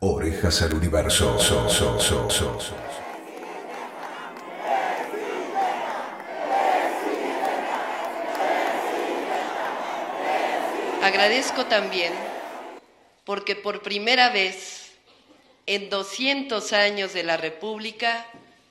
Orejas al universo. Agradezco también porque por primera vez en 200 años de la República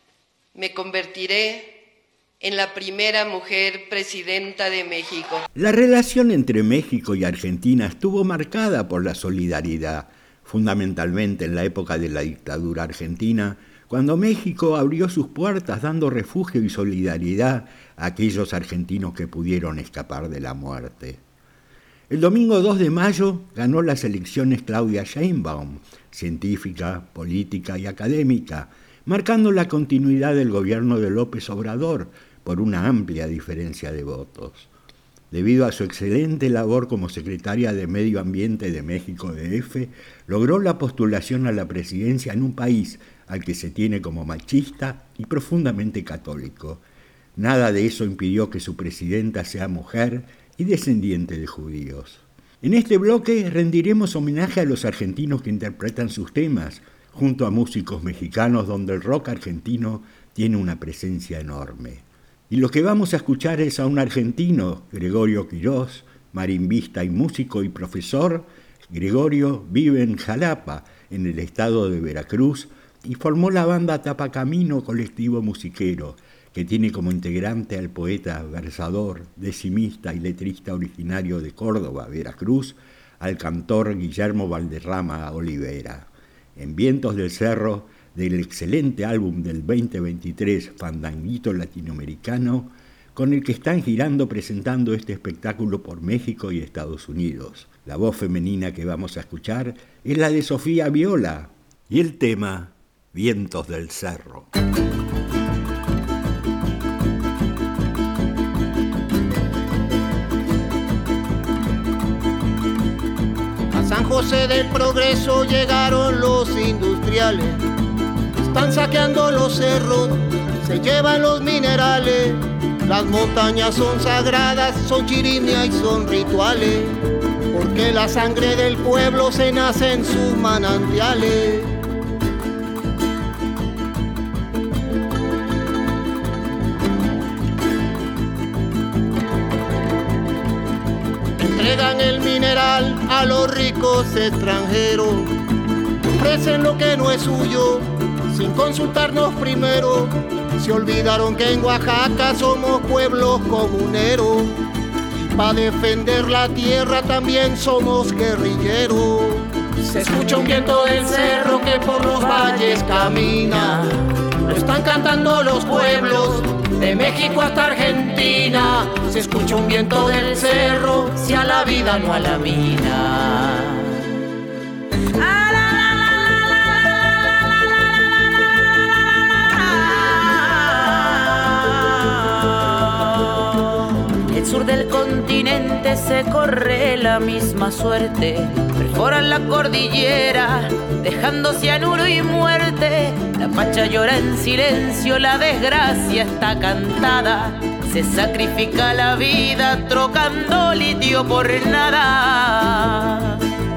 me convertiré en la primera mujer presidenta de México. La relación entre México y Argentina estuvo marcada por la solidaridad, fundamentalmente en la época de la dictadura argentina, cuando México abrió sus puertas dando refugio y solidaridad a aquellos argentinos que pudieron escapar de la muerte. El domingo 2 de mayo ganó las elecciones Claudia Sheinbaum, científica, política y académica, marcando la continuidad del gobierno de López Obrador por una amplia diferencia de votos. Debido a su excelente labor como secretaria de Medio Ambiente de México DF, logró la postulación a la presidencia en un país al que se tiene como machista y profundamente católico. Nada de eso impidió que su presidenta sea mujer y descendiente de judíos. En este bloque rendiremos homenaje a los argentinos que interpretan sus temas, junto a músicos mexicanos donde el rock argentino tiene una presencia enorme. Y lo que vamos a escuchar es a un argentino, Gregorio Quirós, marimbista y músico y profesor. Gregorio vive en Jalapa, en el estado de Veracruz, y formó la banda Tapacamino Colectivo Musiquero, que tiene como integrante al poeta, versador, decimista y letrista originario de Córdoba, Veracruz, al cantor Guillermo Valderrama Olivera. En Vientos del Cerro, del excelente álbum del 2023, Fandanguito Latinoamericano, con el que están girando presentando este espectáculo por México y Estados Unidos. La voz femenina que vamos a escuchar es la de Sofía Viola y el tema Vientos del Cerro. A San José del Progreso llegaron los industriales. Están saqueando los cerros, se llevan los minerales. Las montañas son sagradas, son chirimia y son rituales, porque la sangre del pueblo se nace en sus manantiales. Entregan el mineral a los ricos extranjeros, ofrecen lo que no es suyo sin consultarnos primero. Se olvidaron que en Oaxaca somos pueblos comuneros y para defender la tierra también somos guerrilleros. Se escucha un viento del cerro que por los valles camina, lo están cantando los pueblos de México hasta Argentina. Se escucha un viento del cerro, si a la vida no a la mina. El sur del continente se corre la misma suerte, perforan la cordillera, dejando cianuro y muerte. La Pacha llora en silencio, la desgracia está cantada. Se sacrifica la vida trocando litio por nada.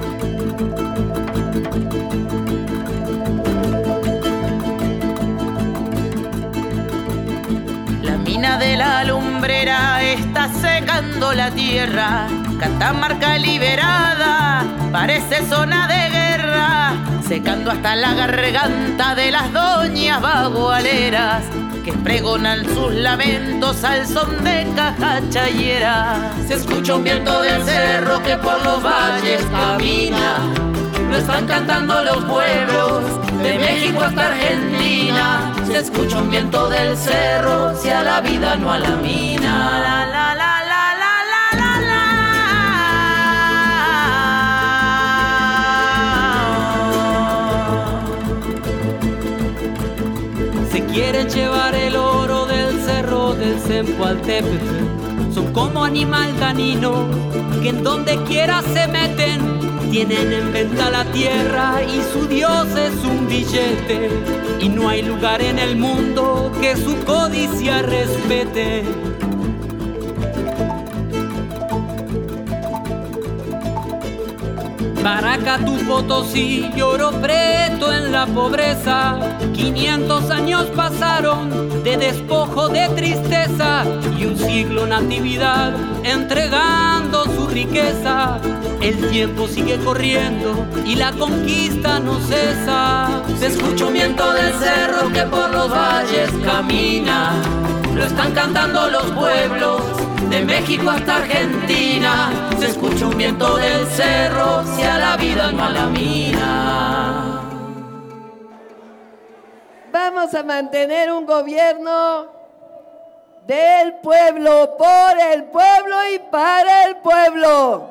La mina de la lumbrera está secando la tierra. Catamarca liberada, parece zona de guerra, secando hasta la garganta de las doñas bagualeras que pregonan sus lamentos al son de caja chayera. Se escucha un viento del cerro que por los valles camina, lo están cantando los pueblos de México hasta Argentina. Se escucha un viento del cerro, si a la vida no a la mina. La, la, la. Quieren llevar el oro del cerro del Zempoaltépetl. Son como animal canino que en donde quiera se meten. Tienen en venta la tierra y su Dios es un billete. Y no hay lugar en el mundo que su codicia respete. Paracatú, Potosí, Oro Preto en la pobreza. 500 años pasaron de despojo, de tristeza, y un siglo natividad entregando su riqueza. El tiempo sigue corriendo y la conquista no cesa. Se escucha un viento del cerro que por los valles camina. Lo están cantando los pueblos de México hasta Argentina. Se escucha un viento del cerro, si a la vida no a la mina. Vamos a mantener un gobierno del pueblo, por el pueblo y para el pueblo.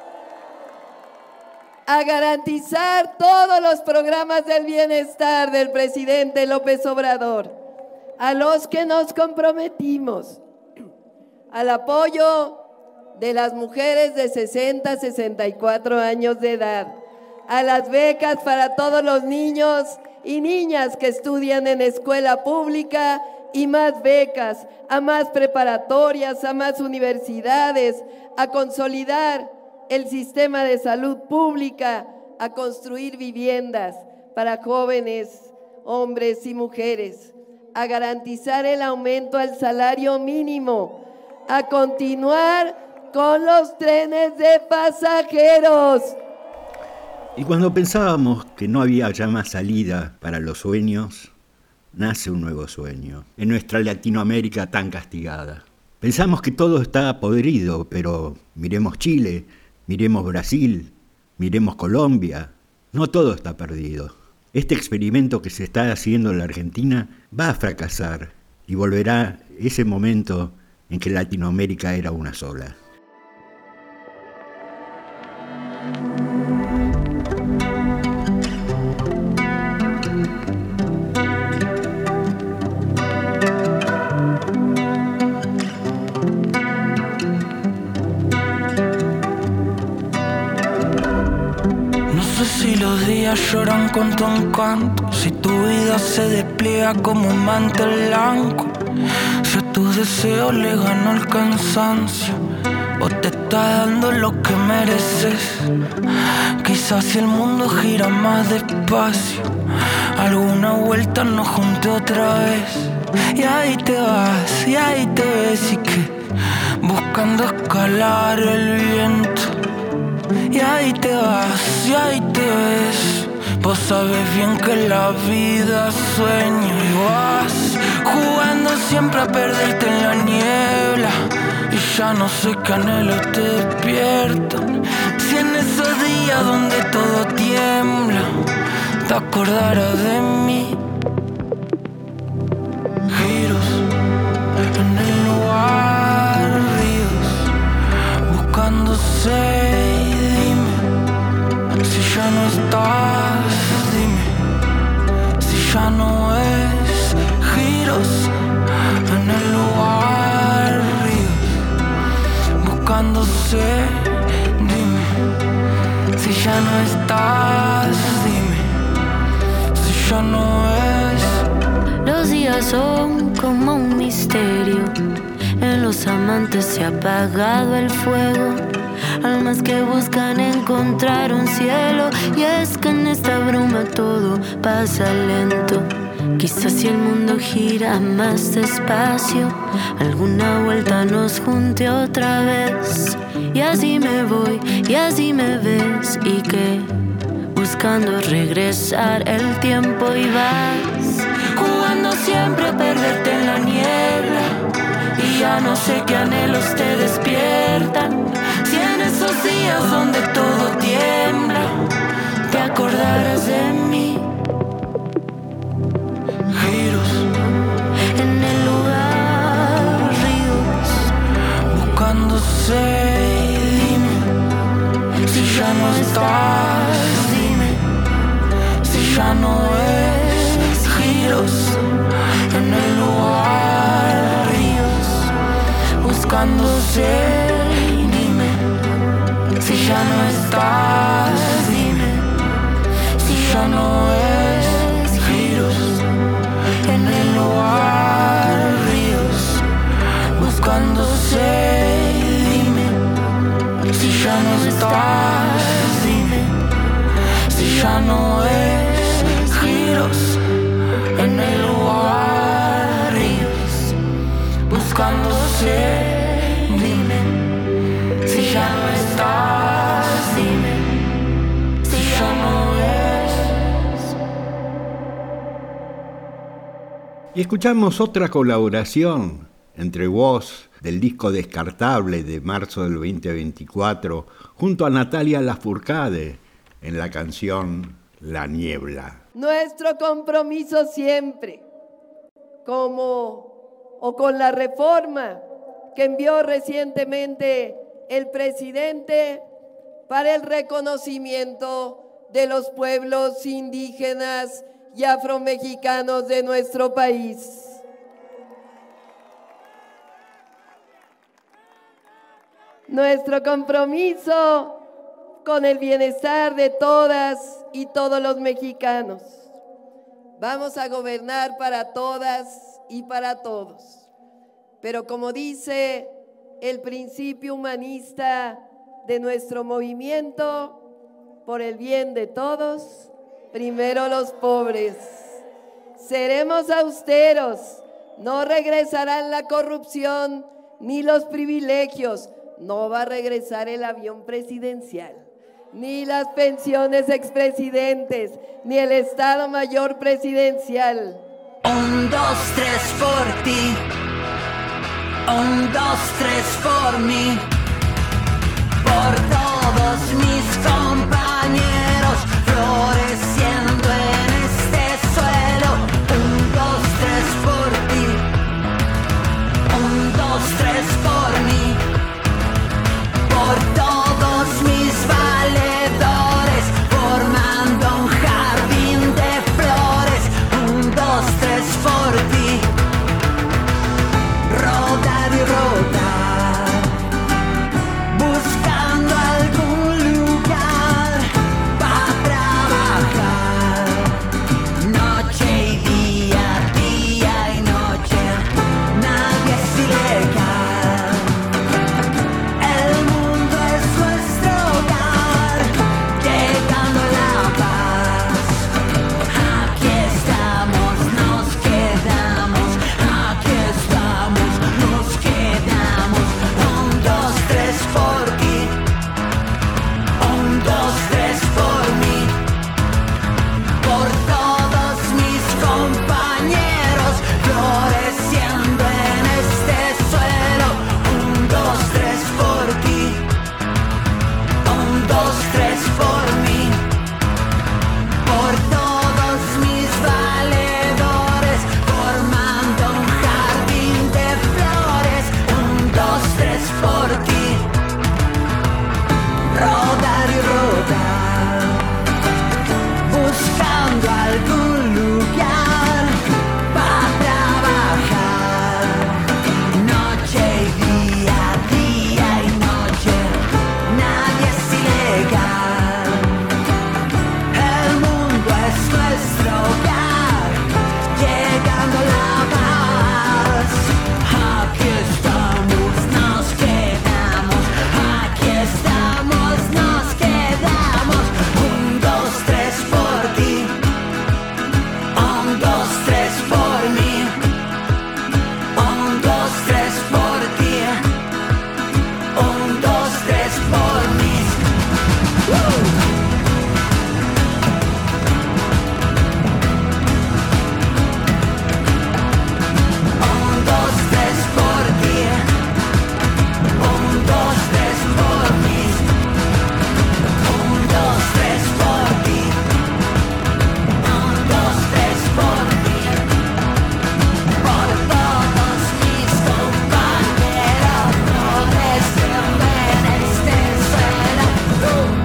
A garantizar todos los programas del bienestar del presidente López Obrador, a los que nos comprometimos, al apoyo de las mujeres de 60 a 64 años de edad, a las becas para todos los niños y niñas que estudian en escuela pública y más becas, a más preparatorias, a más universidades, a consolidar el sistema de salud pública, a construir viviendas para jóvenes, hombres y mujeres, a garantizar el aumento al salario mínimo, a continuar con los trenes de pasajeros. Y cuando pensábamos que no había ya más salida para los sueños, nace un nuevo sueño en nuestra Latinoamérica tan castigada. Pensamos que todo está podrido, pero miremos Chile, miremos Brasil, miremos Colombia. No todo está perdido. Este experimento que se está haciendo en la Argentina va a fracasar y volverá ese momento en que Latinoamérica era una sola. Si los días lloran con tu encanto, si tu vida se despliega como un manto blanco, si a tus deseos le ganó el cansancio o te está dando lo que mereces. Quizás si el mundo gira más despacio, alguna vuelta nos junte otra vez. Y ahí te vas, y ahí te ves, y que buscando escalar el viento. Y ahí te vas, y ahí te ves. Vos sabés bien que la vida es sueño. Y vas jugando siempre a perderte en la niebla. Y ya no sé qué anhelos te despiertan. Si en esos días donde todo tiembla te acordarás de mí. Giros en el lugar, ríos buscándose. Ya no estás, dime si ya no es. Giros en el lugar, ríos buscándose. Dime si ya no estás, dime si ya no es. Los días son como un misterio, en los amantes se ha apagado el fuego. Almas que buscan encontrar un cielo. Y es que en esta bruma todo pasa lento. Quizás si el mundo gira más despacio, alguna vuelta nos junte otra vez. Y así me voy, y así me ves. Y que buscando regresar el tiempo y vas jugando siempre a perderte en la niebla. Y ya no sé qué anhelos te despiertan. Si en esos días donde todo tiembla te acordarás de mí. Giros en el lugar, ríos buscándose. Dime si ya no estás, dime si ya no es. Giros en el lugar, ríos buscándose. Si ya no estás, dime si ya no es. Giros en el lugar, ríos buscándose. Dime si ya no estás, dime Y escuchamos otra colaboración entre vos del disco Descartable de marzo del 2024 junto a Natalia Lafourcade en la canción La Niebla. Nuestro compromiso siempre, con la reforma que envió recientemente el presidente para el reconocimiento de los pueblos indígenas y afromexicanos de nuestro país. Nuestro compromiso con el bienestar de todas y todos los mexicanos. Vamos a gobernar para todas y para todos. Pero como dice el principio humanista de nuestro movimiento, por el bien de todos, primero los pobres. Seremos austeros, no regresarán la corrupción ni los privilegios, no va a regresar el avión presidencial, ni las pensiones expresidentes, ni el Estado Mayor presidencial. 1, 2, 3 por ti, 1, 2, 3 por mí, por todos mis compañeros floreciendo en este suelo. 1, 2, 3 por ti, 1, 2, 3 por mí, por todos mis valedores formando un jardín de flores. 1, 2, 3 por ti, rodar y rodar, buscando algún lugar para trabajar, noche y día, día y noche, nadie es ilegal. El mundo es nuestro hogar, llegando a la paz. Aquí estamos, nos quedamos, aquí estamos, nos quedamos. 1, 2, 3 por ti, 1, 2, 3 por mí, por todos mis compañeros floreciendo en este suelo. 1, 2, 3 por ti, 1, 2, 3 por mí, por todos mis valedores formando un jardín de flores. 1, 2, 3 por ti, rodar y rodar, buscando algún lugar para trabajar, noche y día, día y noche, nadie es ilegal. El mundo es nuestro hogar, llegando a la paz. Aquí estamos, nos quedamos, aquí estamos, nos quedamos. 1, 2, 3 por ti, 1, 2, 3 por mí, 1, 2, 3 por ti, 1, 2, 3 por mí. 1, 2, 3 por ti, 1, 2, 3 por mí, 1, 2, 3 por ti, 1, 2, 3 por mí, por todos mis compañeros floreciendo en este suelo.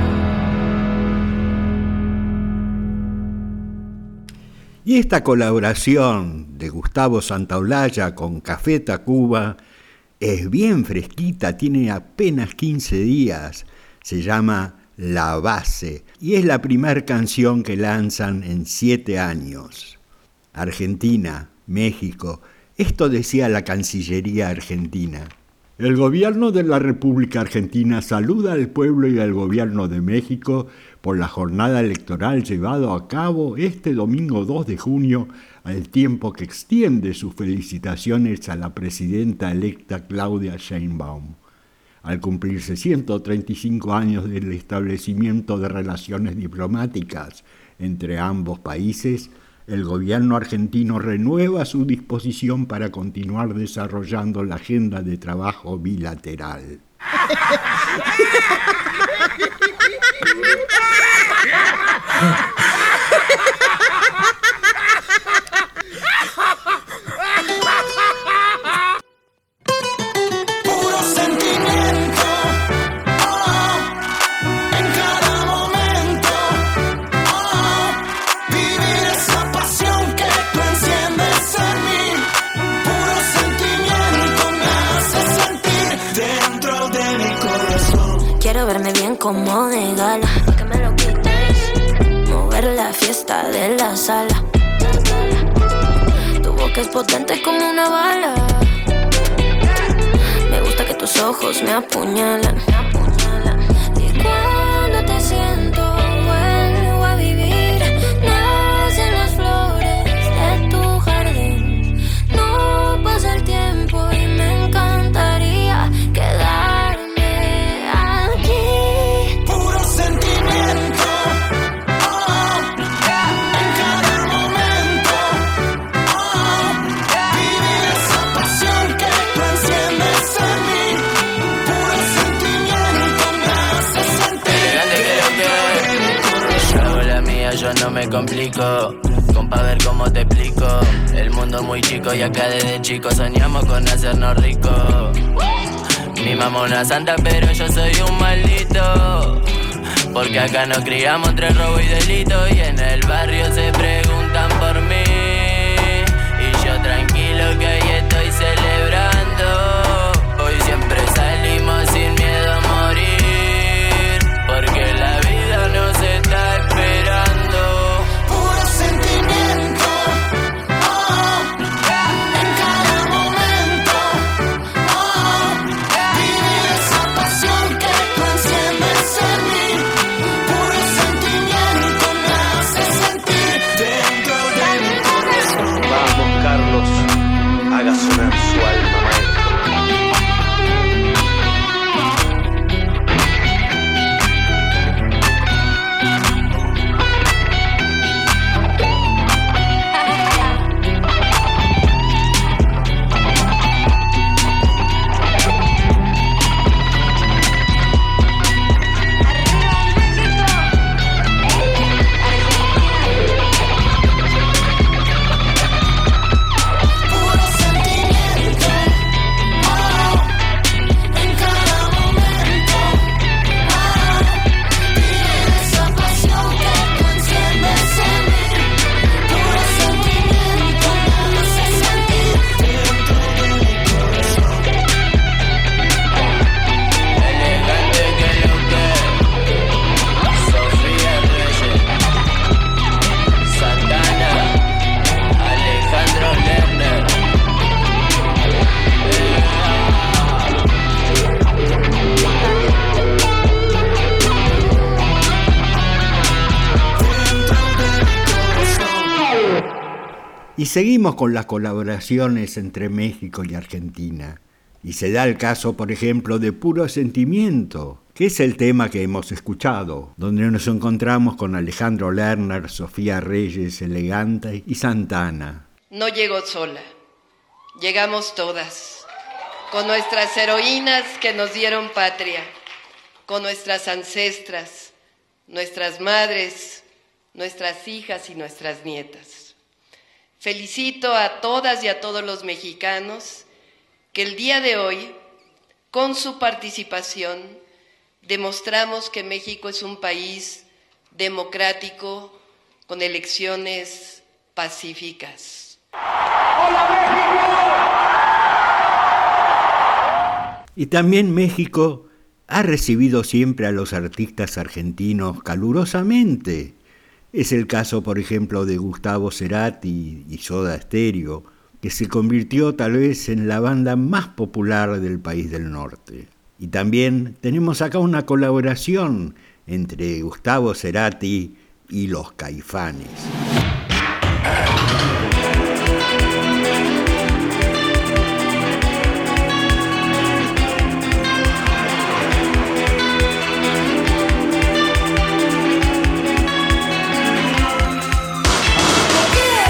Y esta colaboración de Gustavo Santaolalla con Café Tacuba es bien fresquita, tiene apenas 15 días, se llama La Base y es la primera canción que lanzan en 7 años. Argentina, México, esto decía la Cancillería argentina. El gobierno de la República Argentina saluda al pueblo y al gobierno de México por la jornada electoral llevado a cabo este domingo 2 de junio, al tiempo que extiende sus felicitaciones a la presidenta electa Claudia Sheinbaum. Al cumplirse 135 años del establecimiento de relaciones diplomáticas entre ambos países, el gobierno argentino renueva su disposición para continuar desarrollando la agenda de trabajo bilateral. Verme bien como de gala, pa' que me lo quites, mover la fiesta de la sala. Tu boca es potente como una bala, me gusta que tus ojos me apuñalan. Y cuando te siento vuelvo a vivir, nacen las flores de tu jardín. No pasa el tiempo y me encantaría quedar. Yo no me complico, compa, ver cómo te explico. El mundo es muy chico y acá desde chico soñamos con hacernos ricos. Mi mamá una santa pero yo soy un maldito, porque acá nos criamos entre robo y delito. Y en el barrio se preguntan por mí, y yo tranquilo que hoy estoy celebrando. Hoy siempre salimos sin miedo a morir, porque la vida nos está esperando. Haga sonar su alma maestra. Y seguimos con las colaboraciones entre México y Argentina. Y se da el caso, por ejemplo, de Puro Sentimiento, que es el tema que hemos escuchado, donde nos encontramos con Alejandro Lerner, Sofía Reyes, Elegante y Santana. No llegó sola, llegamos todas, con nuestras heroínas que nos dieron patria, con nuestras ancestras, nuestras madres, nuestras hijas y nuestras nietas. Felicito a todas y a todos los mexicanos que el día de hoy, con su participación, demostramos que México es un país democrático con elecciones pacíficas. ¡Hola, México! Y también México ha recibido siempre a los artistas argentinos calurosamente. Es el caso, por ejemplo, de Gustavo Cerati y Soda Stereo, que se convirtió tal vez en la banda más popular del país del norte. Y también tenemos acá una colaboración entre Gustavo Cerati y los Caifanes. Yeah.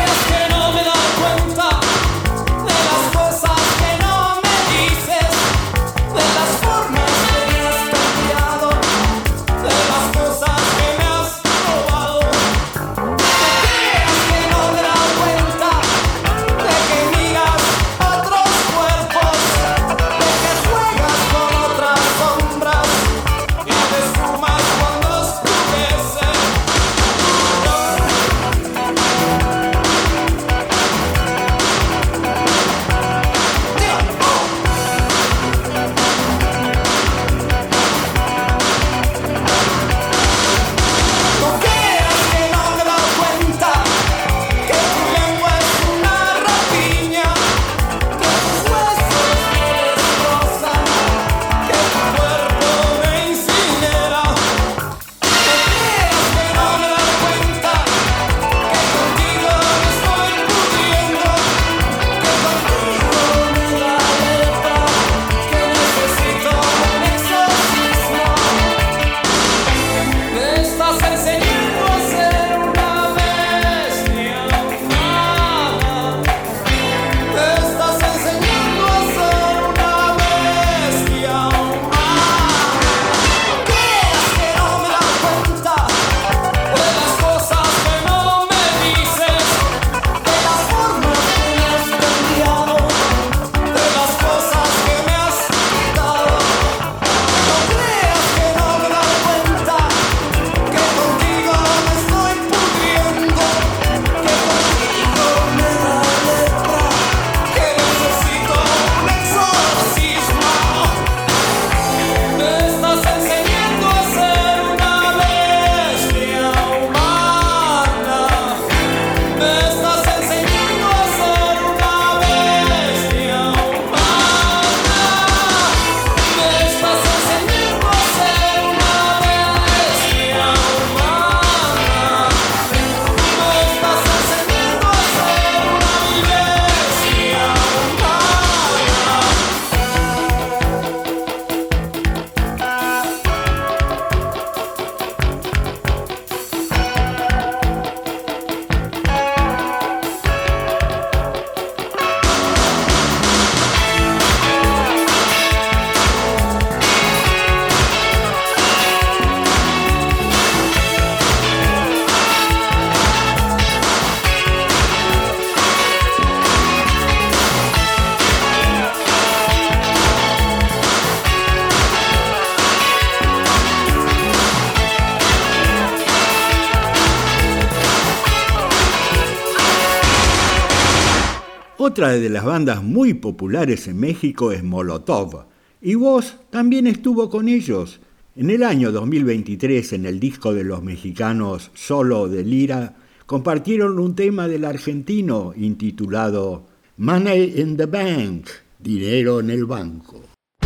Otra de las bandas muy populares en México es Molotov, y Woz también estuvo con ellos. En el año 2023, en el disco de los mexicanos Solo de Lira, compartieron un tema del argentino intitulado Money in the Bank, dinero en el banco.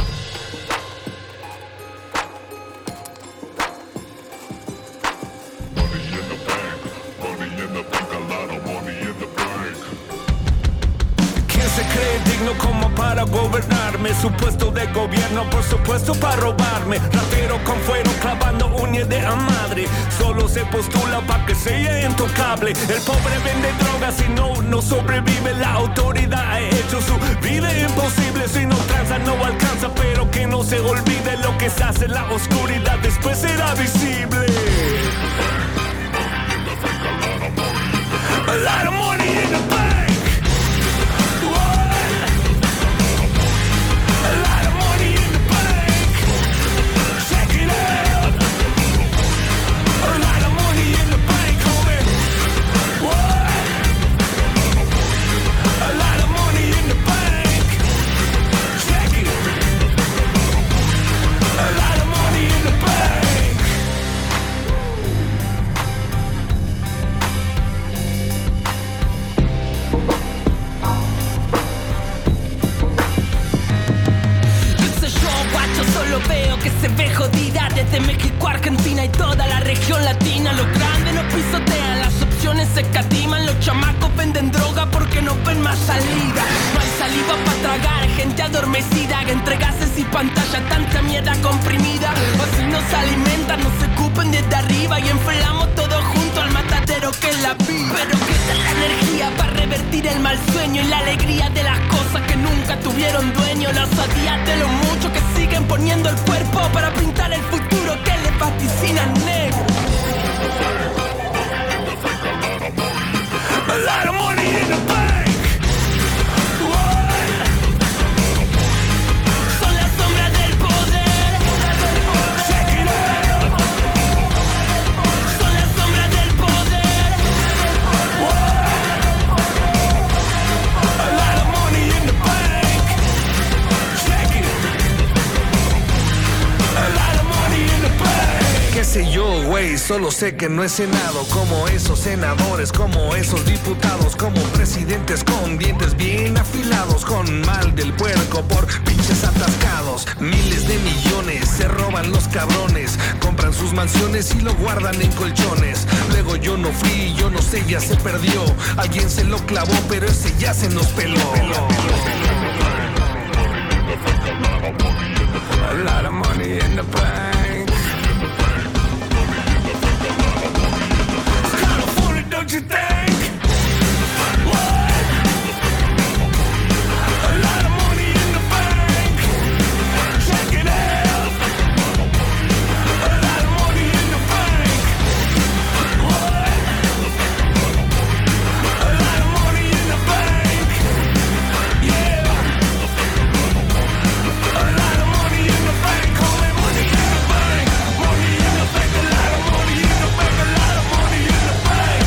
Como para gobernarme, su puesto de gobierno, por supuesto para robarme. Ratero con fuero clavando uña de a madre, solo se postula para que sea intocable. El pobre vende drogas y no sobrevive. La autoridad ha hecho su vida imposible. Si no tranza no alcanza, pero que no se olvide lo que se hace en la oscuridad, después será visible. A lot of money in the bank. Veo que se ve jodida desde México, Argentina y toda la región latina. Los grandes nos pisotean, las opciones se escatiman. Los chamacos venden droga porque no ven más salida. No hay saliva para tragar, gente adormecida entre gases y pantalla, tanta mierda comprimida. Así nos alimentan, nos escupen desde arriba y enfilamos todos juntos al matadero que es la vida. Pero que está la energía para revertir el mal sueño y la alegría de las cosas que nunca tuvieron dueño. La osadía de los muchos que siguen poniendo el cuerpo para pintar el futuro que les vaticina negro. A lot of money in the bank. Son las sombras del poder. Check it out. Son las sombras del poder. A lot of money in the bank. Check it. A lot of money in the bank. Qué sé yo, güey, solo sé que no he cenado como esos senadores, como esos diputados, como presidentes con dientes bien afilados, con mal del puerco por pinches atascados. Miles de millones se roban los cabrones, compran sus mansiones y lo guardan en colchones. Luego yo no fui, yo no sé, ya se perdió. Alguien se lo clavó, pero ese ya se nos peló. A lot of money in the bank. Don't you think? What? A lot of money in the bank. Check it out. A lot of money in the bank. What? A lot of money in the bank. Yeah. A lot of money in the bank. Call it money in the bank. Money in the bank. A lot of money in the bank. A lot of money in the bank.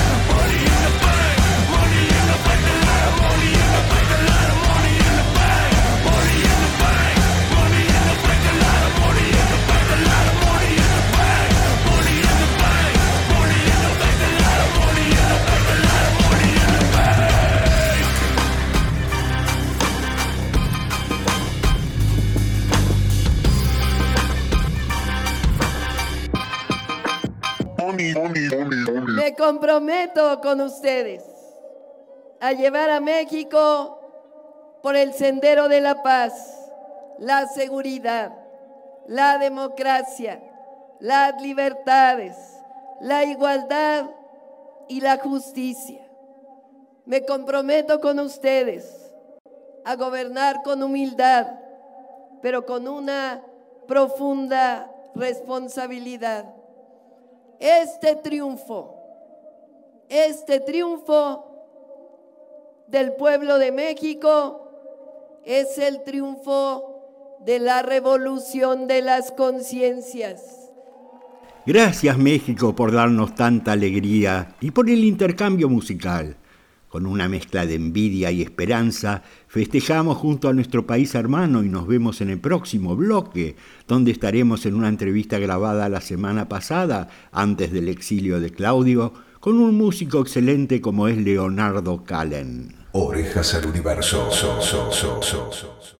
Me comprometo con ustedes a llevar a México por el sendero de la paz, la seguridad, la democracia, las libertades, la igualdad y la justicia. Me comprometo con ustedes a gobernar con humildad, pero con una profunda responsabilidad. Este triunfo del pueblo de México es el triunfo de la revolución de las conciencias. Gracias, México, por darnos tanta alegría y por el intercambio musical. Con una mezcla de envidia y esperanza, festejamos junto a nuestro país hermano y nos vemos en el próximo bloque, donde estaremos en una entrevista grabada la semana pasada, antes del exilio de Claudio, con un músico excelente como es Leonardo Callen. Orejas al Universo.